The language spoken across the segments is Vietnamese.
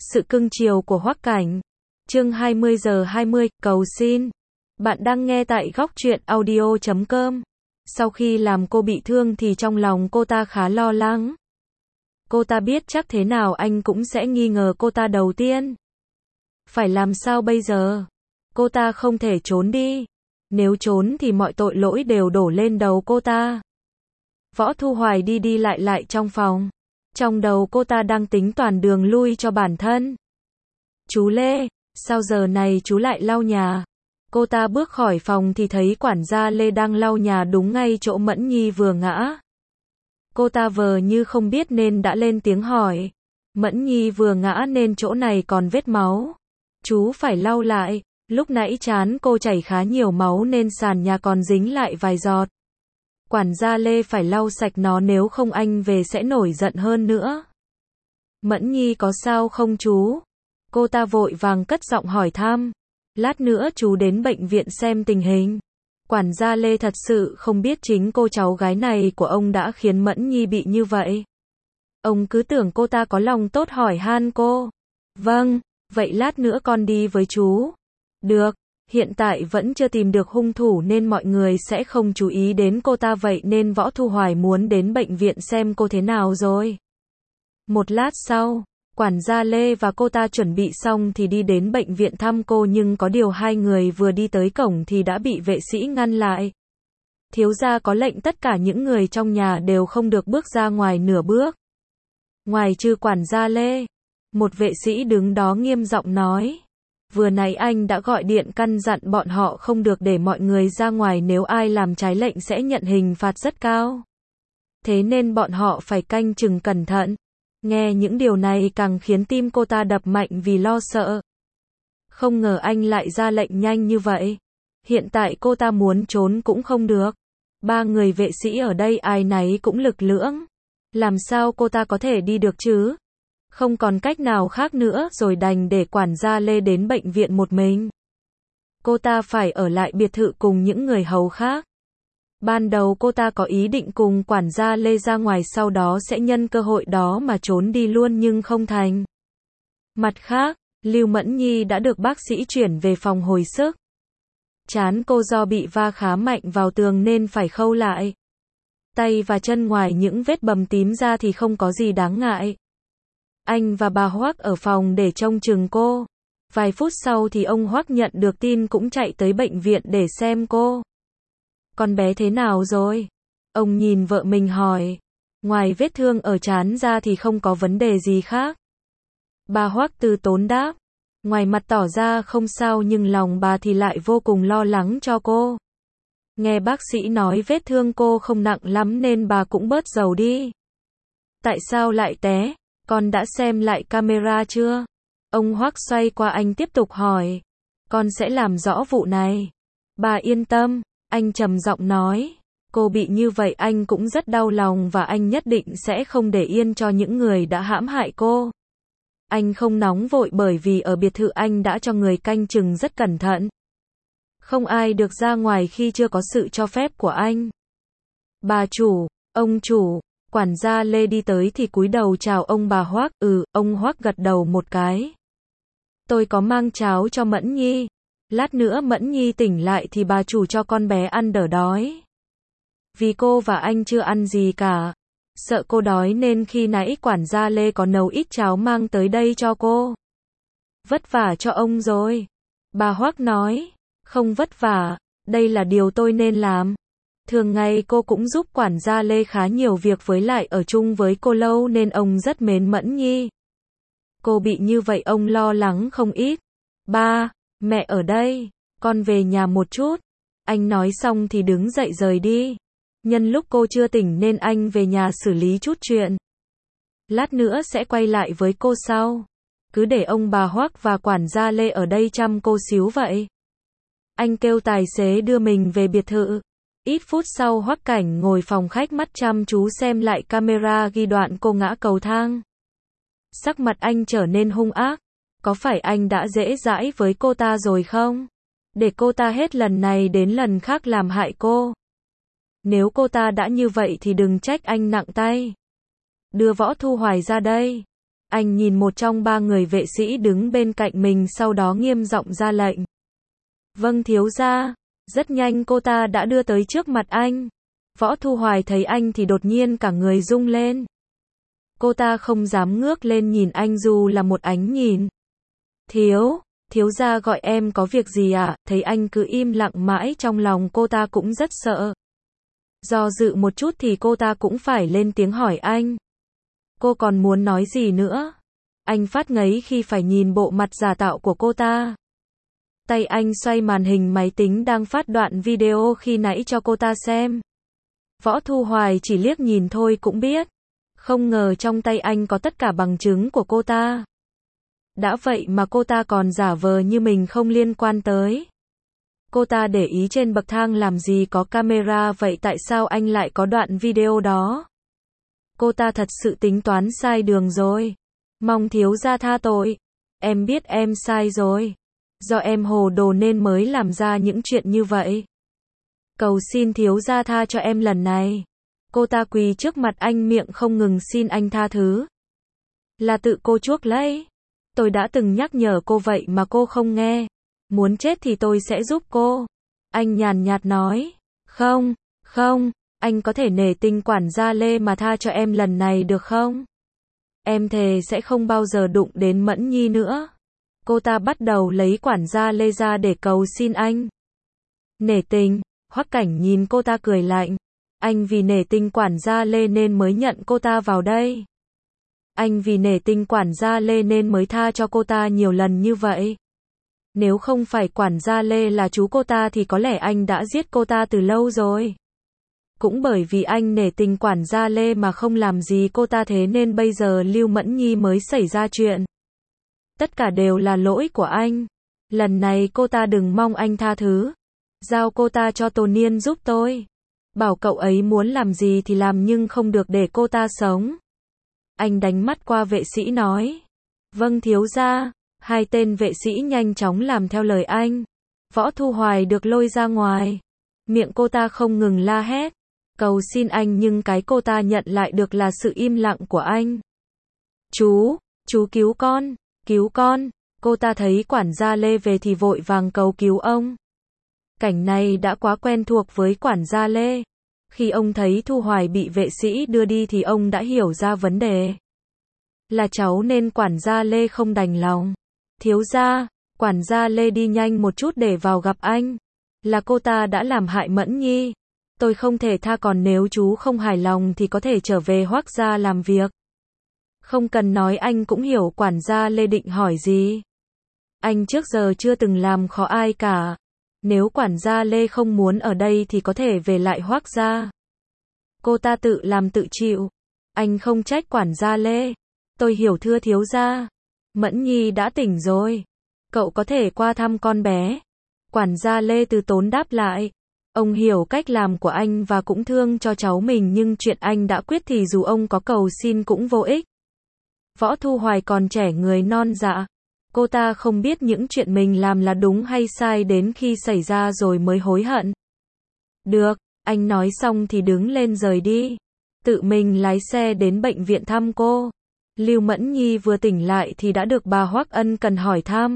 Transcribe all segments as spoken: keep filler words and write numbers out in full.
Sự cưng chiều của Hoắc Cảnh. Chương hai mươi giờ hai mươi, cầu xin. Bạn đang nghe tại góc truyện audio chấm com. Sau khi làm cô bị thương thì trong lòng cô ta khá lo lắng. Cô ta biết chắc thế nào anh cũng sẽ nghi ngờ cô ta đầu tiên. Phải làm sao bây giờ? Cô ta không thể trốn đi. Nếu trốn thì mọi tội lỗi đều đổ lên đầu cô ta. Võ Thu Hoài đi đi lại lại trong phòng. Trong đầu cô ta đang tính toàn đường lui cho bản thân. Chú Lê, sao giờ này chú lại lau nhà? Cô ta bước khỏi phòng thì thấy quản gia Lê đang lau nhà đúng ngay chỗ Mẫn Nhi vừa ngã. Cô ta vờ như không biết nên đã lên tiếng hỏi. Mẫn Nhi vừa ngã nên chỗ này còn vết máu. Chú phải lau lại, lúc nãy trán cô chảy khá nhiều máu nên sàn nhà còn dính lại vài giọt. Quản gia Lê phải lau sạch nó nếu không anh về sẽ nổi giận hơn nữa. Mẫn Nhi có sao không chú? Cô ta vội vàng cất giọng hỏi thăm. Lát nữa chú đến bệnh viện xem tình hình. Quản gia Lê thật sự không biết chính cô cháu gái này của ông đã khiến Mẫn Nhi bị như vậy. Ông cứ tưởng cô ta có lòng tốt hỏi han cô. Vâng, vậy lát nữa con đi với chú. Được. Hiện tại vẫn chưa tìm được hung thủ nên mọi người sẽ không chú ý đến cô ta, vậy nên Võ Thu Hoài muốn đến bệnh viện xem cô thế nào rồi. Một lát sau, quản gia Lê và cô ta chuẩn bị xong thì đi đến bệnh viện thăm cô, nhưng có điều hai người vừa đi tới cổng thì đã bị vệ sĩ ngăn lại. Thiếu gia có lệnh tất cả những người trong nhà đều không được bước ra ngoài nửa bước. Ngoài trừ quản gia Lê, một vệ sĩ đứng đó nghiêm giọng nói. Vừa nãy anh đã gọi điện căn dặn bọn họ không được để mọi người ra ngoài, nếu ai làm trái lệnh sẽ nhận hình phạt rất cao. Thế nên bọn họ phải canh chừng cẩn thận. Nghe những điều này càng khiến tim cô ta đập mạnh vì lo sợ. Không ngờ anh lại ra lệnh nhanh như vậy. Hiện tại cô ta muốn trốn cũng không được. Ba người vệ sĩ ở đây ai nấy cũng lực lưỡng. Làm sao cô ta có thể đi được chứ? Không còn cách nào khác nữa rồi đành để quản gia Lê đến bệnh viện một mình. Cô ta phải ở lại biệt thự cùng những người hầu khác. Ban đầu cô ta có ý định cùng quản gia Lê ra ngoài, sau đó sẽ nhân cơ hội đó mà trốn đi luôn, nhưng không thành. Mặt khác, Lưu Mẫn Nhi đã được bác sĩ chuyển về phòng hồi sức. Trán cô do bị va khá mạnh vào tường nên phải khâu lại. Tay và chân ngoài những vết bầm tím ra thì không có gì đáng ngại. Anh và bà Hoắc ở phòng để trông chừng cô. Vài phút sau thì ông Hoắc nhận được tin cũng chạy tới bệnh viện để xem cô. Con bé thế nào rồi? Ông nhìn vợ mình hỏi. Ngoài vết thương ở trán ra thì không có vấn đề gì khác. Bà Hoắc từ tốn đáp. Ngoài mặt tỏ ra không sao nhưng lòng bà thì lại vô cùng lo lắng cho cô. Nghe bác sĩ nói vết thương cô không nặng lắm nên bà cũng bớt dầu đi. Tại sao lại té? Con đã xem lại camera chưa? Ông Hoắc xoay qua anh tiếp tục hỏi. Con sẽ làm rõ vụ này. Bà yên tâm, anh trầm giọng nói. Cô bị như vậy anh cũng rất đau lòng và anh nhất định sẽ không để yên cho những người đã hãm hại cô. Anh không nóng vội bởi vì ở biệt thự anh đã cho người canh chừng rất cẩn thận. Không ai được ra ngoài khi chưa có sự cho phép của anh. Bà chủ, ông chủ. Quản gia Lê đi tới thì cúi đầu chào ông bà Hoắc. Ừ, ông Hoắc gật đầu một cái. Tôi có mang cháo cho Mẫn Nhi. Lát nữa Mẫn Nhi tỉnh lại thì bà chủ cho con bé ăn đỡ đói. Vì cô và anh chưa ăn gì cả. Sợ cô đói nên khi nãy quản gia Lê có nấu ít cháo mang tới đây cho cô. Vất vả cho ông rồi. Bà Hoắc nói. Không vất vả, đây là điều tôi nên làm. Thường ngày cô cũng giúp quản gia Lê khá nhiều việc, với lại ở chung với cô lâu nên ông rất mến Mẫn Nhi. Cô bị như vậy ông lo lắng không ít. Ba, mẹ ở đây, con về nhà một chút. Anh nói xong thì đứng dậy rời đi. Nhân lúc cô chưa tỉnh nên anh về nhà xử lý chút chuyện. Lát nữa sẽ quay lại với cô sau. Cứ để ông bà Hoắc và quản gia Lê ở đây chăm cô xíu vậy. Anh kêu tài xế đưa mình về biệt thự. Ít phút sau Hoắc Cảnh ngồi phòng khách mắt chăm chú xem lại camera ghi đoạn cô ngã cầu thang. Sắc mặt anh trở nên hung ác. Có phải anh đã dễ dãi với cô ta rồi không? Để cô ta hết lần này đến lần khác làm hại cô. Nếu cô ta đã như vậy thì đừng trách anh nặng tay. Đưa Võ Thu Hoài ra đây. Anh nhìn một trong ba người vệ sĩ đứng bên cạnh mình sau đó nghiêm giọng ra lệnh. Vâng thiếu gia. Rất nhanh cô ta đã đưa tới trước mặt anh. Võ Thu Hoài thấy anh thì đột nhiên cả người rung lên. Cô ta không dám ngước lên nhìn anh dù là một ánh nhìn. Thiếu, thiếu gia gọi em có việc gì ạ? Thấy anh cứ im lặng mãi trong lòng cô ta cũng rất sợ. Do dự một chút thì cô ta cũng phải lên tiếng hỏi anh. Cô còn muốn nói gì nữa? Anh phát ngấy khi phải nhìn bộ mặt giả tạo của cô ta. Tay anh xoay màn hình máy tính đang phát đoạn video khi nãy cho cô ta xem. Võ Thu Hoài chỉ liếc nhìn thôi cũng biết. Không ngờ trong tay anh có tất cả bằng chứng của cô ta. Đã vậy mà cô ta còn giả vờ như mình không liên quan tới. Cô ta để ý trên bậc thang làm gì có camera, vậy tại sao anh lại có đoạn video đó? Cô ta thật sự tính toán sai đường rồi. Mong thiếu gia tha tội. Em biết em sai rồi. Do em hồ đồ nên mới làm ra những chuyện như vậy. Cầu xin thiếu gia tha cho em lần này. Cô ta quỳ trước mặt anh miệng không ngừng xin anh tha thứ. Là tự cô chuốc lấy. Tôi đã từng nhắc nhở cô vậy mà cô không nghe. Muốn chết thì tôi sẽ giúp cô. Anh nhàn nhạt nói. Không, không, anh có thể nể tình quản gia Lê mà tha cho em lần này được không? Em thề sẽ không bao giờ đụng đến Mẫn Nhi nữa. Cô ta bắt đầu lấy quản gia Lê ra để cầu xin anh. Nể tình, Hoắc Cảnh nhìn cô ta cười lạnh. Anh vì nể tình quản gia Lê nên mới nhận cô ta vào đây. Anh vì nể tình quản gia Lê nên mới tha cho cô ta nhiều lần như vậy. Nếu không phải quản gia Lê là chú cô ta thì có lẽ anh đã giết cô ta từ lâu rồi. Cũng bởi vì anh nể tình quản gia Lê mà không làm gì cô ta thế nên bây giờ Lưu Mẫn Nhi mới xảy ra chuyện. Tất cả đều là lỗi của anh. Lần này cô ta đừng mong anh tha thứ. Giao cô ta cho Tô Niên giúp tôi. Bảo cậu ấy muốn làm gì thì làm nhưng không được để cô ta sống. Anh đánh mắt qua vệ sĩ nói. Vâng thiếu gia. Hai tên vệ sĩ nhanh chóng làm theo lời anh. Võ Thu Hoài được lôi ra ngoài. Miệng cô ta không ngừng la hét. Cầu xin anh nhưng cái cô ta nhận lại được là sự im lặng của anh. Chú, chú cứu con, cứu con. Cô ta thấy quản gia Lê về thì vội vàng cầu cứu ông. Cảnh này đã quá quen thuộc với quản gia Lê. Khi ông thấy Thu Hoài bị vệ sĩ đưa đi thì ông đã hiểu ra vấn đề. Là cháu nên quản gia Lê không đành lòng. Thiếu gia, quản gia Lê đi nhanh một chút để vào gặp anh. Là cô ta đã làm hại Mẫn Nhi. Tôi không thể tha, còn nếu chú không hài lòng thì có thể trở về Hoắc gia làm việc. Không cần nói anh cũng hiểu quản gia Lê định hỏi gì. Anh trước giờ chưa từng làm khó ai cả. Nếu quản gia Lê không muốn ở đây thì có thể về lại Hoắc gia. Cô ta tự làm tự chịu. Anh không trách quản gia Lê. Tôi hiểu thưa thiếu gia. Mẫn Nhi đã tỉnh rồi. Cậu có thể qua thăm con bé. Quản gia Lê từ tốn đáp lại. Ông hiểu cách làm của anh và cũng thương cho cháu mình nhưng chuyện anh đã quyết thì dù ông có cầu xin cũng vô ích. Võ Thu Hoài còn trẻ người non dạ. Cô ta không biết những chuyện mình làm là đúng hay sai đến khi xảy ra rồi mới hối hận. Được, anh nói xong thì đứng lên rời đi. Tự mình lái xe đến bệnh viện thăm cô. Lưu Mẫn Nhi vừa tỉnh lại thì đã được bà Hoắc ân cần hỏi thăm.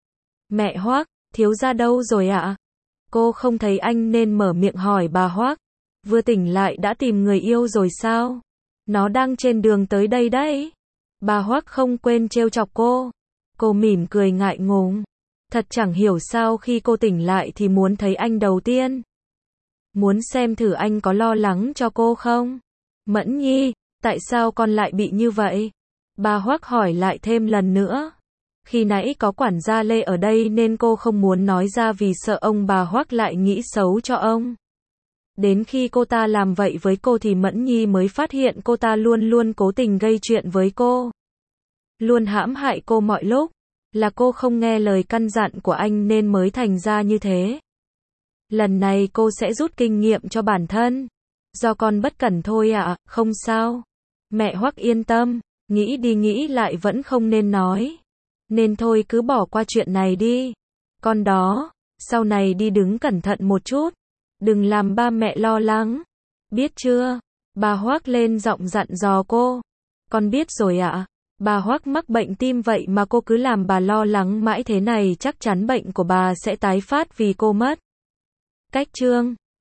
Mẹ Hoắc, thiếu gia đâu rồi ạ? Cô không thấy anh nên mở miệng hỏi bà Hoắc. Vừa tỉnh lại đã tìm người yêu rồi sao? Nó đang trên đường tới đây đấy. Bà Hoắc không quên trêu chọc cô. Cô mỉm cười ngại ngùng. Thật chẳng hiểu sao khi cô tỉnh lại thì muốn thấy anh đầu tiên. Muốn xem thử anh có lo lắng cho cô không? Mẫn Nhi, tại sao con lại bị như vậy? Bà Hoắc hỏi lại thêm lần nữa. Khi nãy có quản gia Lê ở đây nên cô không muốn nói ra vì sợ ông bà Hoắc lại nghĩ xấu cho ông. Đến khi cô ta làm vậy với cô thì Mẫn Nhi mới phát hiện cô ta luôn luôn cố tình gây chuyện với cô. Luôn hãm hại cô mọi lúc. Là cô không nghe lời căn dặn của anh nên mới thành ra như thế. Lần này cô sẽ rút kinh nghiệm cho bản thân. Do con bất cẩn thôi ạ, à, không sao. Mẹ Hoắc yên tâm, nghĩ đi nghĩ lại vẫn không nên nói. Nên thôi cứ bỏ qua chuyện này đi. Con đó, sau này đi đứng cẩn thận một chút. Đừng làm ba mẹ lo lắng. Biết chưa? Bà Hoắc lên giọng dặn dò cô. Con biết rồi ạ. À. Bà Hoắc mắc bệnh tim vậy mà cô cứ làm bà lo lắng mãi thế này, chắc chắn bệnh của bà sẽ tái phát vì cô mất. Cách chương